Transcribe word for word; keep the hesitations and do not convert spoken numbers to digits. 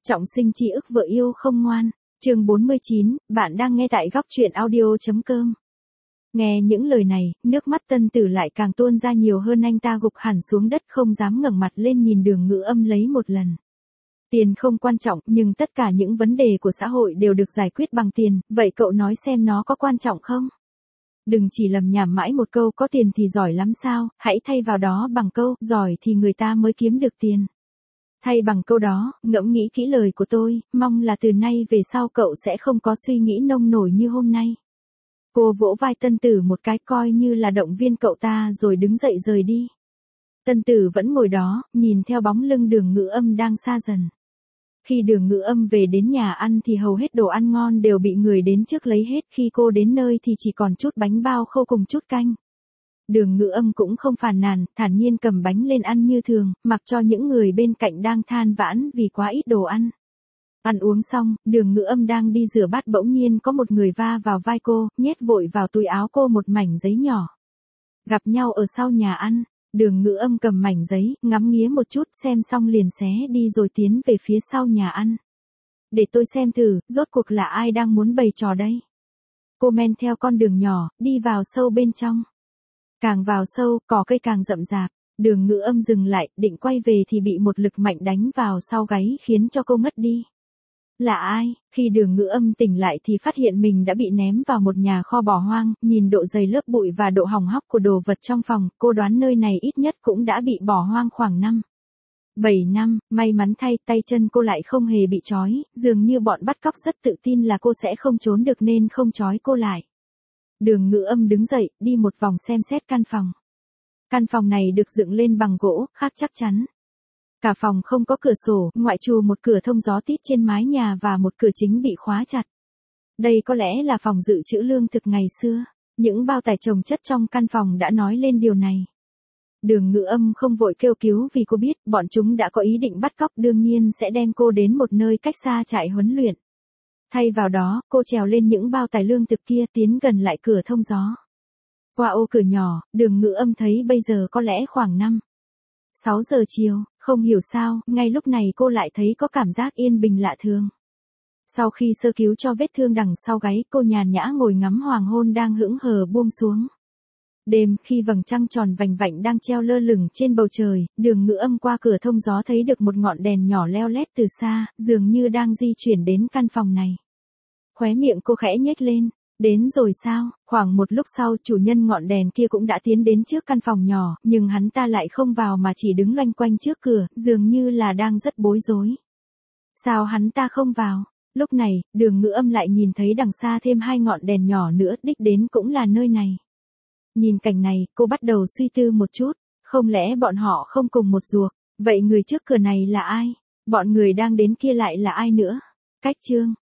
Trọng sinh chi ức vợ yêu không ngoan. Chương bốn mươi chín, bạn đang nghe tại góc truyện audio.com. Nghe những lời này, nước mắt Tân Tử lại càng tuôn ra nhiều hơn, anh ta gục hẳn xuống đất không dám ngẩng mặt lên nhìn Đường Ngữ Âm lấy một lần. Tiền không quan trọng, nhưng tất cả những vấn đề của xã hội đều được giải quyết bằng tiền, vậy cậu nói xem nó có quan trọng không? Đừng chỉ lầm nhảm mãi một câu có tiền thì giỏi lắm sao, hãy thay vào đó bằng câu, giỏi thì người ta mới kiếm được tiền. Thay bằng câu đó, ngẫm nghĩ kỹ lời của tôi, mong là từ nay về sau cậu sẽ không có suy nghĩ nông nổi như hôm nay. Cô vỗ vai Tân Tử một cái coi như là động viên cậu ta rồi đứng dậy rời đi. Tân Tử vẫn ngồi đó, nhìn theo bóng lưng Đường Ngữ Âm đang xa dần. Khi Đường Ngữ Âm về đến nhà ăn thì hầu hết đồ ăn ngon đều bị người đến trước lấy hết, khi cô đến nơi thì chỉ còn chút bánh bao khô cùng chút canh. Đường Ngữ Âm cũng không phàn nàn, thản nhiên cầm bánh lên ăn như thường, mặc cho những người bên cạnh đang than vãn vì quá ít đồ ăn. Ăn uống xong, Đường Ngữ Âm đang đi rửa bát bỗng nhiên có một người va vào vai cô, nhét vội vào túi áo cô một mảnh giấy nhỏ. Gặp nhau ở sau nhà ăn, Đường Ngữ Âm cầm mảnh giấy, ngắm nghía một chút xem xong liền xé đi rồi tiến về phía sau nhà ăn. Để tôi xem thử, rốt cuộc là ai đang muốn bày trò đây. Cô men theo con đường nhỏ, đi vào sâu bên trong. Càng vào sâu, cỏ cây càng rậm rạp, Đường Ngữ Âm dừng lại, định quay về thì bị một lực mạnh đánh vào sau gáy khiến cho cô ngất đi. Là ai? Khi Đường Ngữ Âm tỉnh lại thì phát hiện mình đã bị ném vào một nhà kho bỏ hoang, nhìn độ dày lớp bụi và độ hỏng hóc của đồ vật trong phòng, cô đoán nơi này ít nhất cũng đã bị bỏ hoang khoảng năm, bảy năm, may mắn thay tay chân cô lại không hề bị trói, dường như bọn bắt cóc rất tự tin là cô sẽ không trốn được nên không trói cô lại. Đường Ngữ Âm đứng dậy, đi một vòng xem xét căn phòng. Căn phòng này được dựng lên bằng gỗ, khắc chắc chắn. Cả phòng không có cửa sổ, ngoại trừ một cửa thông gió tít trên mái nhà và một cửa chính bị khóa chặt. Đây có lẽ là phòng dự trữ lương thực ngày xưa. Những bao tải chồng chất trong căn phòng đã nói lên điều này. Đường Ngữ Âm không vội kêu cứu vì cô biết bọn chúng đã có ý định bắt cóc, đương nhiên sẽ đem cô đến một nơi cách xa trại huấn luyện. Thay vào đó, cô trèo lên những bao tải lương thực kia tiến gần lại cửa thông gió. Qua ô cửa nhỏ, Đường Ngữ Âm thấy bây giờ có lẽ khoảng năm, sáu giờ chiều, không hiểu sao, ngay lúc này cô lại thấy có cảm giác yên bình lạ thường. Sau khi sơ cứu cho vết thương đằng sau gáy, cô nhàn nhã ngồi ngắm hoàng hôn đang hững hờ buông xuống. Đêm, khi vầng trăng tròn vành vạnh đang treo lơ lửng trên bầu trời, Đường Ngữ Âm qua cửa thông gió thấy được một ngọn đèn nhỏ leo lét từ xa, dường như đang di chuyển đến căn phòng này. Khóe miệng cô khẽ nhếch lên. Đến rồi sao? Khoảng một lúc sau, chủ nhân ngọn đèn kia cũng đã tiến đến trước căn phòng nhỏ, nhưng hắn ta lại không vào mà chỉ đứng loanh quanh trước cửa, dường như là đang rất bối rối. Sao hắn ta không vào? Lúc này, Đường Ngữ Âm lại nhìn thấy đằng xa thêm hai ngọn đèn nhỏ nữa, đích đến cũng là nơi này. Nhìn cảnh này, cô bắt đầu suy tư một chút, không lẽ bọn họ không cùng một ruột, vậy người trước cửa này là ai? Bọn người đang đến kia lại là ai nữa? Cách chương